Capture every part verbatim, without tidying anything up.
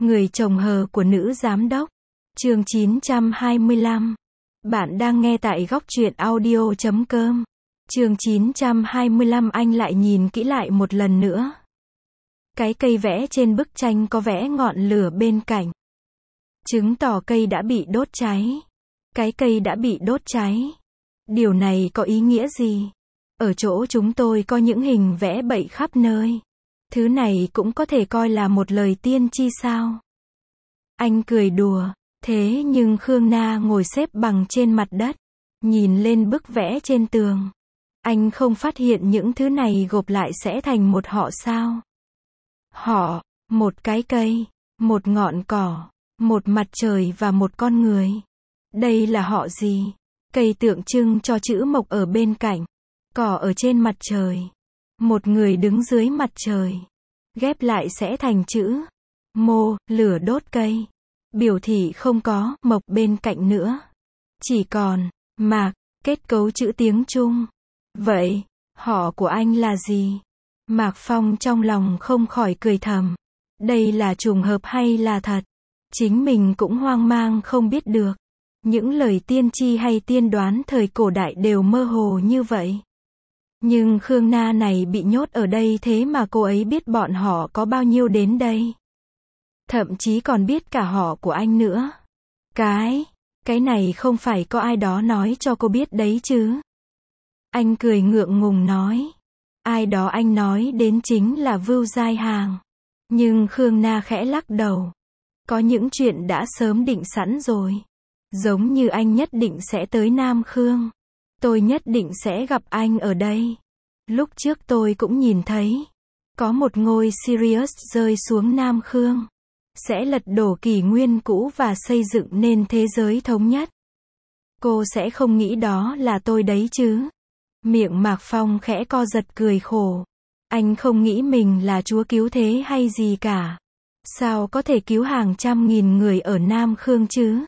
Người chồng hờ của nữ giám đốc. Chương chín trăm hai mươi lăm. Bạn đang nghe tại góc truyện audio chấm com. Chương chín trăm hai mươi lăm. Anh lại nhìn kỹ lại một lần nữa. Cái cây vẽ trên bức tranh có vẽ ngọn lửa bên cạnh, chứng tỏ cây đã bị đốt cháy. Cái cây đã bị đốt cháy. Điều này có ý nghĩa gì? Ở chỗ chúng tôi có những hình vẽ bậy khắp nơi. Thứ này cũng có thể coi là một lời tiên tri sao? Anh cười đùa. Thế nhưng Khương Na ngồi xếp bằng trên mặt đất, nhìn lên bức vẽ trên tường. Anh không phát hiện những thứ này gộp lại sẽ thành một họ sao? Họ, một cái cây, một ngọn cỏ, một mặt trời và một con người. Đây là họ gì? Cây tượng trưng cho chữ mộc ở bên cạnh, cỏ ở trên mặt trời, một người đứng dưới mặt trời. Ghép lại sẽ thành chữ mô, lửa đốt cây. Biểu thị không có mộc bên cạnh nữa, chỉ còn mạc, kết cấu chữ tiếng Trung. Vậy, họ của anh là gì? Mạc Phong trong lòng không khỏi cười thầm. Đây là trùng hợp hay là thật? Chính mình cũng hoang mang không biết được. Những lời tiên tri hay tiên đoán thời cổ đại đều mơ hồ như vậy. Nhưng Khương Na này bị nhốt ở đây thế mà cô ấy biết bọn họ có bao nhiêu đến đây. Thậm chí còn biết cả họ của anh nữa. Cái, cái này không phải có ai đó nói cho cô biết đấy chứ? Anh cười ngượng ngùng nói. Ai đó anh nói đến chính là Vưu Giai Hàng. Nhưng Khương Na khẽ lắc đầu. Có những chuyện đã sớm định sẵn rồi. Giống như anh nhất định sẽ tới Nam Khương. Tôi nhất định sẽ gặp anh ở đây. Lúc trước tôi cũng nhìn thấy. Có một ngôi Sirius rơi xuống Nam Khương. Sẽ lật đổ kỷ nguyên cũ và xây dựng nên thế giới thống nhất. Cô sẽ không nghĩ đó là tôi đấy chứ? Miệng Mạc Phong khẽ co giật cười khổ. Anh không nghĩ mình là chúa cứu thế hay gì cả. Sao có thể cứu hàng trăm nghìn người ở Nam Khương chứ?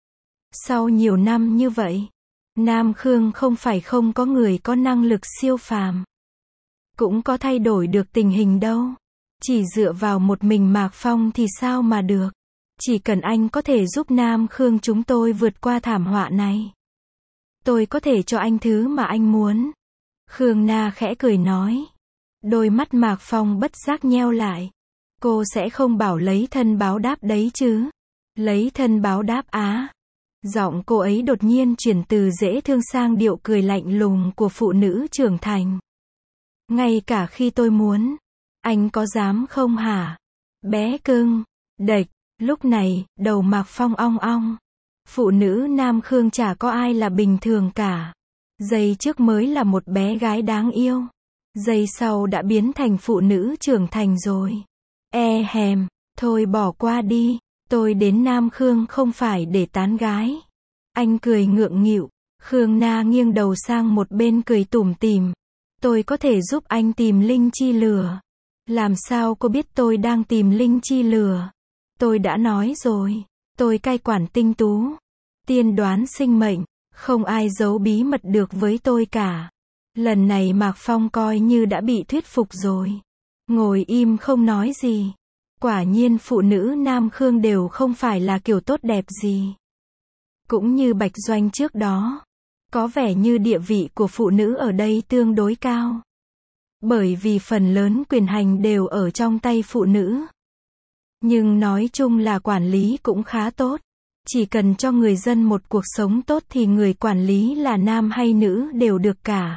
Sau nhiều năm như vậy, Nam Khương không phải không có người có năng lực siêu phàm. Cũng có thay đổi được tình hình đâu. Chỉ dựa vào một mình Mạc Phong thì sao mà được. Chỉ cần anh có thể giúp Nam Khương chúng tôi vượt qua thảm họa này, tôi có thể cho anh thứ mà anh muốn. Khương Na khẽ cười nói. Đôi mắt Mạc Phong bất giác nheo lại. Cô sẽ không bảo lấy thân báo đáp đấy chứ? Lấy thân báo đáp á? Giọng cô ấy đột nhiên chuyển từ dễ thương sang điệu cười lạnh lùng của phụ nữ trưởng thành. Ngay cả khi tôi muốn, anh có dám không hả? Bé cưng. Đệch. Lúc này, đầu Mạc Phong ong ong. Phụ nữ Nam Khương chả có ai là bình thường cả. Giây trước mới là một bé gái đáng yêu. Giây sau đã biến thành phụ nữ trưởng thành rồi. E hèm. Thôi bỏ qua đi. Tôi đến Nam Khương không phải để tán gái. Anh cười ngượng nghịu. Khương Na nghiêng đầu sang một bên cười tủm tỉm. Tôi có thể giúp anh tìm linh chi lửa. Làm sao cô biết tôi đang tìm linh chi lửa? Tôi đã nói rồi. Tôi cai quản tinh tú. Tiên đoán sinh mệnh. Không ai giấu bí mật được với tôi cả. Lần này Mạc Phong coi như đã bị thuyết phục rồi. Ngồi im không nói gì. Quả nhiên phụ nữ Nam Khương đều không phải là kiểu tốt đẹp gì. Cũng như Bạch Doanh trước đó. Có vẻ như địa vị của phụ nữ ở đây tương đối cao. Bởi vì phần lớn quyền hành đều ở trong tay phụ nữ. Nhưng nói chung là quản lý cũng khá tốt. Chỉ cần cho người dân một cuộc sống tốt thì người quản lý là nam hay nữ đều được cả.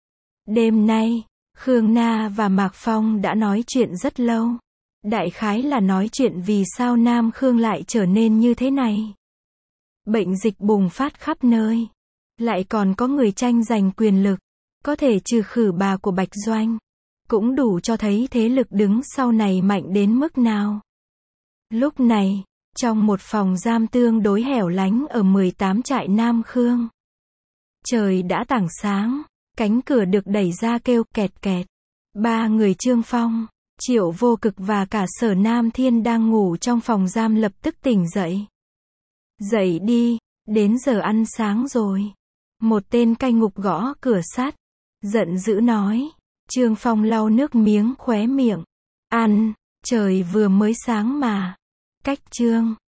Đêm nay, Khương Na và Mạc Phong đã nói chuyện rất lâu. Đại khái là nói chuyện vì sao Nam Khương lại trở nên như thế này. Bệnh dịch bùng phát khắp nơi. Lại còn có người tranh giành quyền lực. Có thể trừ khử bà của Bạch Doanh. Cũng đủ cho thấy thế lực đứng sau này mạnh đến mức nào. Lúc này, trong một phòng giam tương đối hẻo lánh ở mười tám trại Nam Khương. Trời đã tảng sáng. Cánh cửa được đẩy ra kêu kẹt kẹt. Ba người Trương Phong, Triệu Vô Cực và cả Sở Nam Thiên đang ngủ trong phòng giam lập tức tỉnh dậy. Dậy đi, đến giờ ăn sáng rồi. Một tên cai ngục gõ cửa sắt. Giận dữ nói. Trương Phong lau nước miếng khóe miệng. Ăn, trời vừa mới sáng mà. cách chương